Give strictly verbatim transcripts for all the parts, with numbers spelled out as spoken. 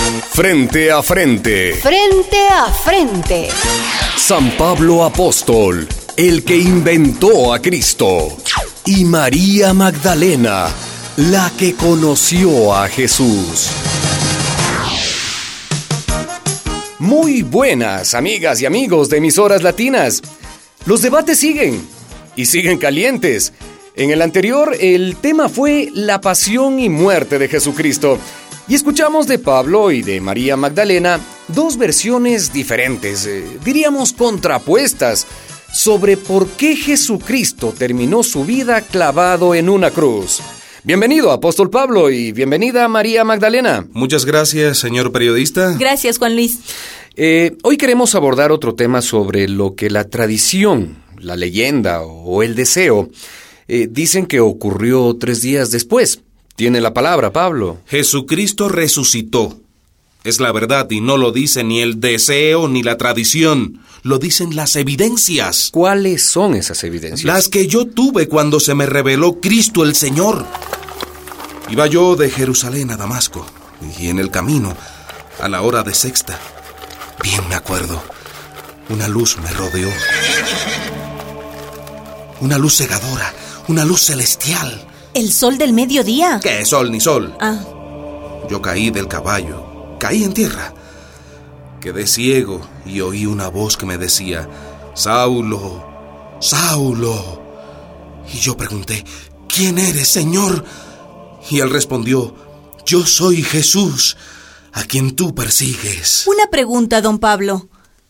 Frente a frente. Frente a frente. San Pablo Apóstol, el que inventó a Cristo. Y María Magdalena, la que conoció a Jesús. Muy buenas, amigas y amigos de Emisoras Latinas. Los debates siguen, y siguen calientes. En el anterior, el tema fue la pasión y muerte de Jesucristo. Y escuchamos de Pablo y de María Magdalena dos versiones diferentes, eh, diríamos contrapuestas, sobre por qué Jesucristo terminó su vida clavado en una cruz. Bienvenido, Apóstol Pablo, y bienvenida, María Magdalena. Muchas gracias, señor periodista. Gracias, Juan Luis. Eh, hoy queremos abordar otro tema sobre lo que la tradición, la leyenda o el deseo eh, dicen que ocurrió tres días después. Tiene la palabra, Pablo. Jesucristo resucitó. Es la verdad y no lo dice ni el deseo ni la tradición. Lo dicen las evidencias. ¿Cuáles son esas evidencias? Las que yo tuve cuando se me reveló Cristo el Señor. Iba yo de Jerusalén a Damasco, y en el camino, a la hora de sexta, bien me acuerdo, una luz me rodeó. Una luz cegadora, una luz celestial. ¿El sol del mediodía? ¿Qué sol ni sol? Ah. Yo caí del caballo, caí en tierra. Quedé ciego y oí una voz que me decía, Saulo, Saulo. Y yo pregunté, ¿quién eres, Señor? Y él respondió, yo soy Jesús, a quien tú persigues. Una pregunta, don Pablo.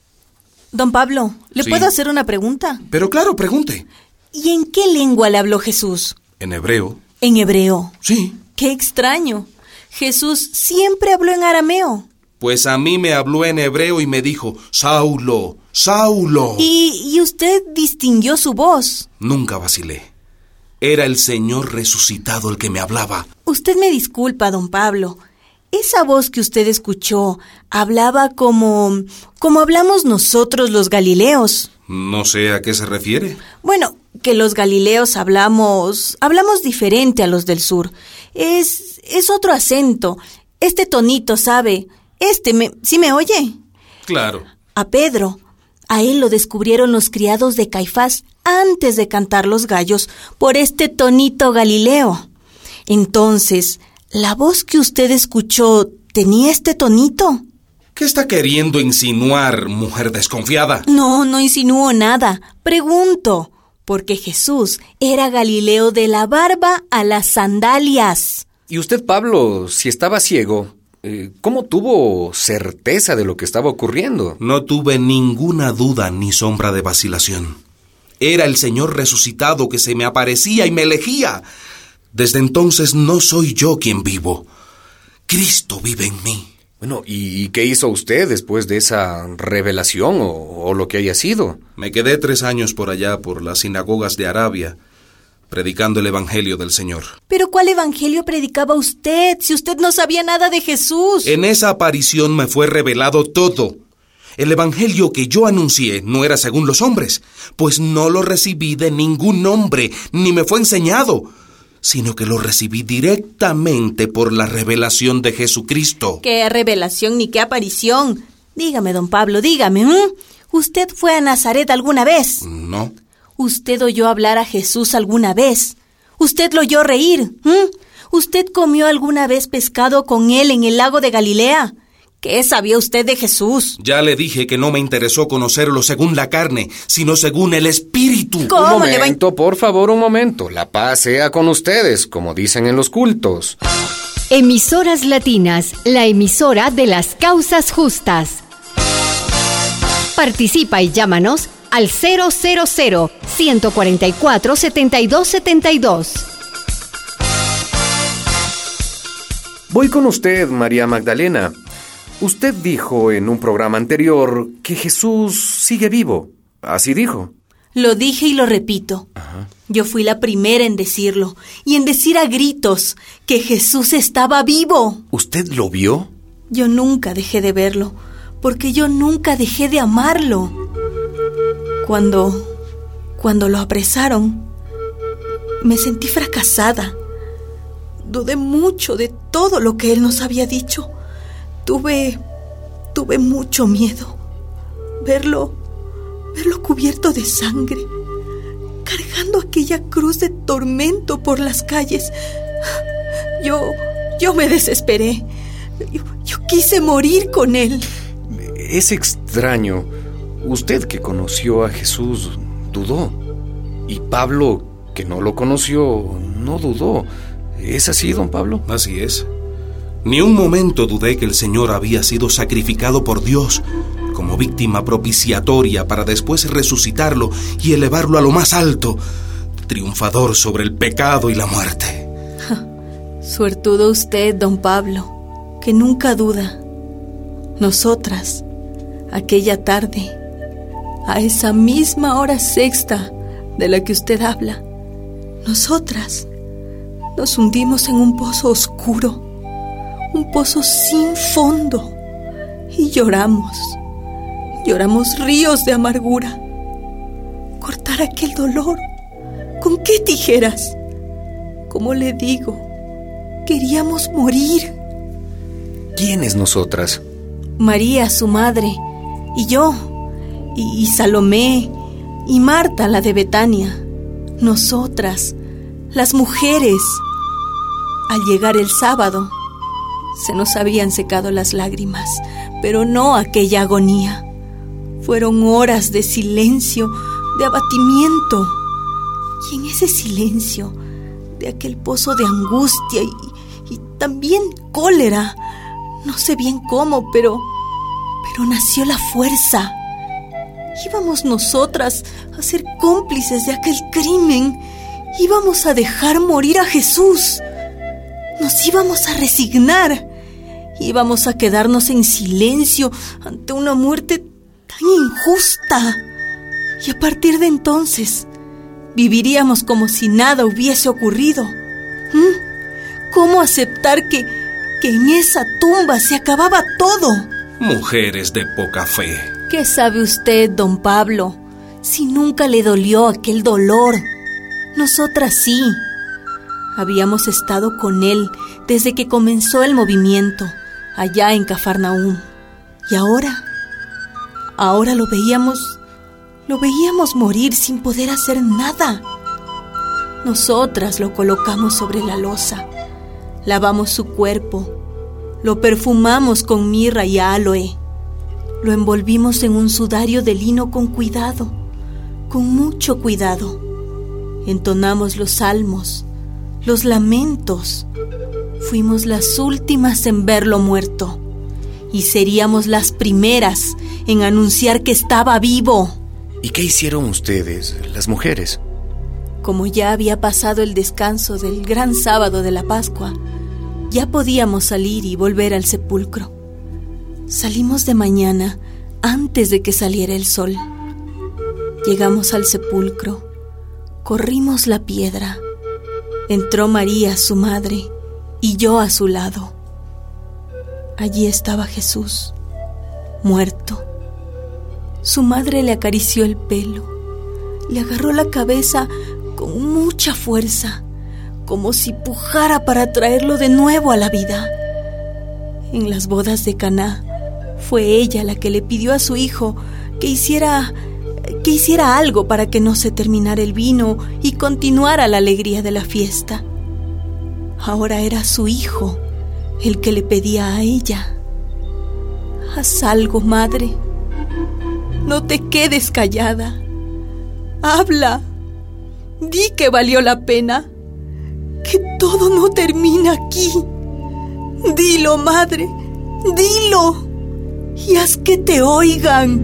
Don Pablo, ¿le Sí. puedo hacer una pregunta? Pero claro, pregunte. ¿Y en qué lengua le habló Jesús? En hebreo. En hebreo. Sí. ¡Qué extraño! Jesús siempre habló en arameo. Pues a mí me habló en hebreo y me dijo, Saulo, Saulo. ¿Y, y usted distinguió su voz? Nunca vacilé. Era el Señor resucitado el que me hablaba. Usted me disculpa, don Pablo. Esa voz que usted escuchó hablaba como... como hablamos nosotros los galileos. No sé a qué se refiere. Bueno, que los galileos hablamos... hablamos diferente a los del sur. Es... es otro acento. Este tonito, ¿sabe? Este, me, ¿sí me oye? Claro. A Pedro, a él lo descubrieron los criados de Caifás antes de cantar los gallos por este tonito galileo. Entonces, ¿la voz que usted escuchó tenía este tonito? ¿Qué está queriendo insinuar, mujer desconfiada? No, no insinúo nada. Pregunto, porque Jesús era Galileo de la barba a las sandalias. Y usted, Pablo, si estaba ciego, eh, ¿cómo tuvo certeza de lo que estaba ocurriendo? No tuve ninguna duda ni sombra de vacilación. Era el Señor resucitado que se me aparecía y me elegía. Desde entonces no soy yo quien vivo. Cristo vive en mí. Bueno, ¿y qué hizo usted después de esa revelación o, o lo que haya sido? Me quedé tres años por allá, por las sinagogas de Arabia, predicando el Evangelio del Señor. ¿Pero cuál evangelio predicaba usted, si usted no sabía nada de Jesús? En esa aparición me fue revelado todo. El Evangelio que yo anuncié no era según los hombres, pues no lo recibí de ningún hombre, ni me fue enseñado, sino que lo recibí directamente por la revelación de Jesucristo. ¿Qué revelación ni qué aparición? Dígame, don Pablo, dígame, ¿eh? ¿Usted fue a Nazaret alguna vez? No. ¿Usted oyó hablar a Jesús alguna vez? ¿Usted lo oyó reír? ¿eh? ¿Usted comió alguna vez pescado con él en el lago de Galilea? ¿Qué sabía usted de Jesús? Ya le dije que no me interesó conocerlo según la carne, sino según el Espíritu. ¿Cómo Un le va a- momento, por favor, un momento. La paz sea con ustedes, como dicen en los cultos. Emisoras Latinas, la emisora de las causas justas. Participa y llámanos al cero cero cero, uno cuatro cuatro, siete dos siete dos. Voy con usted, María Magdalena. Usted dijo en un programa anterior que Jesús sigue vivo. Así dijo. Lo dije y lo repito. Ajá. Yo fui la primera en decirlo, y en decir a gritos que Jesús estaba vivo. ¿Usted lo vio? Yo nunca dejé de verlo, porque yo nunca dejé de amarlo. Cuando, cuando lo apresaron, me sentí fracasada. Dudé mucho de todo lo que él nos había dicho. Tuve... tuve mucho miedo. Verlo... verlo cubierto de sangre, cargando aquella cruz de tormento por las calles. Yo... yo me desesperé. Yo, yo quise morir con él. Es extraño. Usted que conoció a Jesús dudó. Y Pablo, que no lo conoció, no dudó. ¿Es así, don Pablo? Así es. Ni un momento dudé que el Señor había sido sacrificado por Dios como víctima propiciatoria para después resucitarlo y elevarlo a lo más alto, triunfador sobre el pecado y la muerte. Suertudo usted, don Pablo, que nunca duda. Nosotras, aquella tarde, a esa misma hora sexta de la que usted habla, nosotras nos hundimos en un pozo oscuro, un pozo sin fondo, y lloramos, lloramos ríos de amargura. Cortar aquel dolor, ¿con qué tijeras? Como le digo, queríamos morir. ¿Quiénes nosotras? María, su madre, y yo, y, y Salomé, y Marta, la de Betania. Nosotras, las mujeres. Al llegar el sábado, se nos habían secado las lágrimas, pero no aquella agonía. Fueron horas de silencio, de abatimiento. Y en ese silencio, de aquel pozo de angustia y, y también cólera, no sé bien cómo, pero, pero nació la fuerza. Íbamos nosotras a ser cómplices de aquel crimen. Íbamos a dejar morir a Jesús. Nos íbamos a resignar. Íbamos a quedarnos en silencio ante una muerte tan injusta. Y a partir de entonces, viviríamos como si nada hubiese ocurrido. ¿Mm? ¿Cómo aceptar que, que en esa tumba se acababa todo? Mujeres de poca fe. ¿Qué sabe usted, don Pablo, si nunca le dolió aquel dolor? Nosotras sí. Habíamos estado con él desde que comenzó el movimiento, allá en Cafarnaúm. Y ahora, ahora lo veíamos, lo veíamos morir sin poder hacer nada. Nosotras lo colocamos sobre la losa, lavamos su cuerpo, lo perfumamos con mirra y aloe, lo envolvimos en un sudario de lino con cuidado, con mucho cuidado. Entonamos los salmos, los lamentos. Fuimos las últimas en verlo muerto y seríamos las primeras en anunciar que estaba vivo. ¿Y qué hicieron ustedes, las mujeres? Como ya había pasado el descanso del gran sábado de la Pascua, ya podíamos salir y volver al sepulcro. Salimos de mañana antes de que saliera el sol. Llegamos al sepulcro, corrimos la piedra. Entró María, su madre, y yo a su lado. Allí estaba Jesús, muerto. Su madre le acarició el pelo, le agarró la cabeza con mucha fuerza, como si pujara para traerlo de nuevo a la vida. En las bodas de Caná, fue ella la que le pidió a su hijo que hiciera, que hiciera algo para que no se terminara el vino y continuara la alegría de la fiesta. Ahora era su hijo el que le pedía a ella: haz algo, madre. No te quedes callada. Habla. Di que valió la pena. Que todo no termina aquí. Dilo, madre. Dilo. Y haz que te oigan.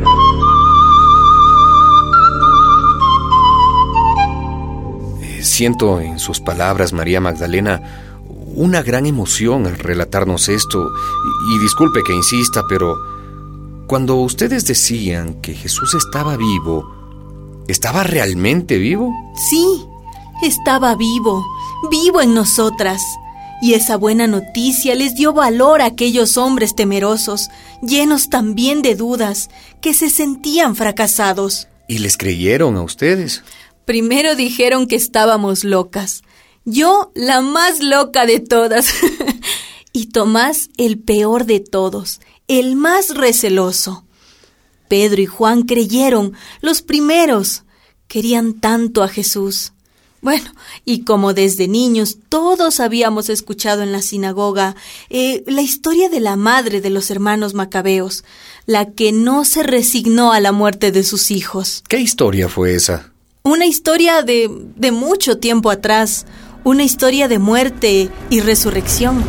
Eh, siento en sus palabras, María Magdalena, una gran emoción al relatarnos esto. Y, y disculpe que insista, pero cuando ustedes decían que Jesús estaba vivo, ¿estaba realmente vivo? Sí, estaba vivo, vivo en nosotras. Y esa buena noticia les dio valor a aquellos hombres temerosos, llenos también de dudas, que se sentían fracasados. ¿Y les creyeron a ustedes? Primero dijeron que estábamos locas. Yo, la más loca de todas. y Tomás el peor de todos, el más receloso. Pedro y Juan creyeron, los primeros. Querían tanto a Jesús. Bueno, y como desde niños todos habíamos escuchado en la sinagoga eh, la historia de la madre de los hermanos macabeos, la que no se resignó a la muerte de sus hijos. ¿Qué historia fue esa? Una historia de, de mucho tiempo atrás, una historia de muerte y resurrección.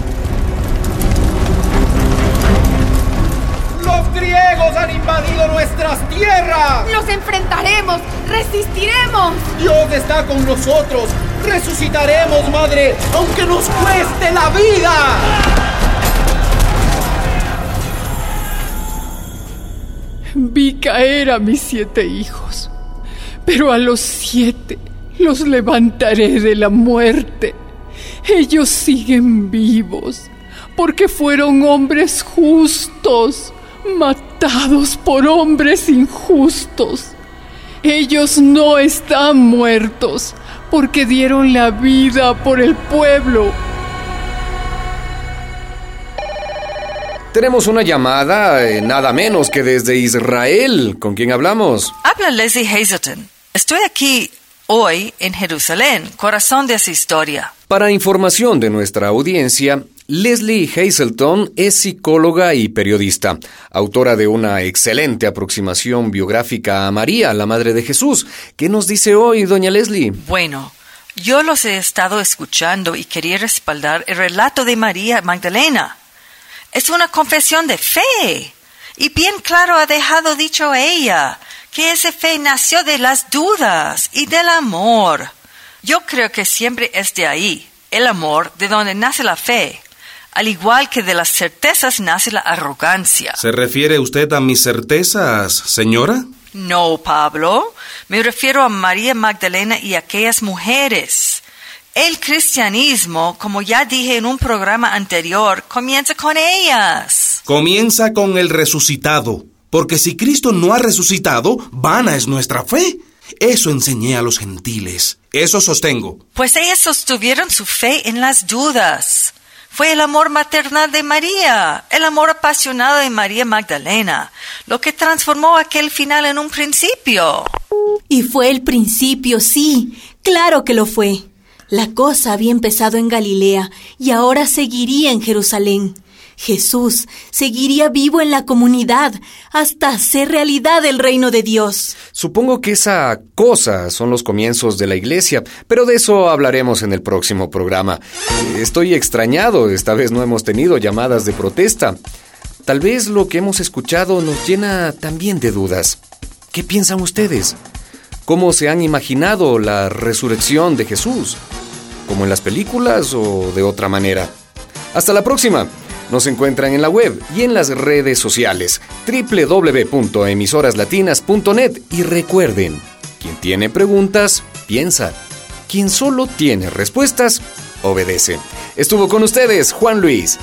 ¡Los griegos han invadido nuestras tierras! ¡Los enfrentaremos! ¡Resistiremos! ¡Dios está con nosotros! ¡Resucitaremos, madre, aunque nos cueste la vida! Vi caer a mis siete hijos, pero a los siete los levantaré de la muerte. Ellos siguen vivos, porque fueron hombres justos, matados por hombres injustos. Ellos no están muertos, porque dieron la vida por el pueblo. Tenemos una llamada, eh, nada menos que desde Israel. ¿Con quién hablamos? Habla Leslie Hazelton. Estoy aquí hoy en Jerusalén, corazón de esa historia. Para información de nuestra audiencia, Leslie Hazelton es psicóloga y periodista, autora de una excelente aproximación biográfica a María, la Madre de Jesús. ¿Qué nos dice hoy, doña Leslie? Bueno, yo los he estado escuchando y quería respaldar el relato de María Magdalena. Es una confesión de fe, y bien claro ha dejado dicho ella, que esa fe nació de las dudas y del amor. Yo creo que siempre es de ahí, el amor, de donde nace la fe. Al igual que de las certezas nace la arrogancia. ¿Se refiere usted a mis certezas, señora? No, Pablo. Me refiero a María Magdalena y aquellas mujeres. El cristianismo, como ya dije en un programa anterior, comienza con ellas. Comienza con el resucitado, porque si Cristo no ha resucitado, vana es nuestra fe. Eso enseñé a los gentiles. Eso sostengo. Pues ellas sostuvieron su fe en las dudas. Fue el amor maternal de María, el amor apasionado de María Magdalena, lo que transformó aquel final en un principio. Y fue el principio, sí, claro que lo fue. La cosa había empezado en Galilea y ahora seguiría en Jerusalén. Jesús seguiría vivo en la comunidad hasta hacer realidad el reino de Dios. Supongo que esa cosa son los comienzos de la iglesia, pero de eso hablaremos en el próximo programa. Estoy extrañado, esta vez no hemos tenido llamadas de protesta. Tal vez lo que hemos escuchado nos llena también de dudas. ¿Qué piensan ustedes? ¿Cómo se han imaginado la resurrección de Jesús? ¿Como en las películas o de otra manera? Hasta la próxima. Nos encuentran en la web y en las redes sociales doble u doble u doble u punto emisoras latinas punto net y recuerden, quien tiene preguntas, piensa. Quien solo tiene respuestas, obedece. Estuvo con ustedes Juan Luis.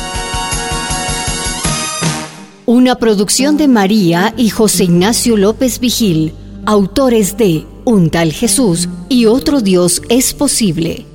Una producción de María y José Ignacio López Vigil, autores de Un tal Jesús y otro Dios es posible.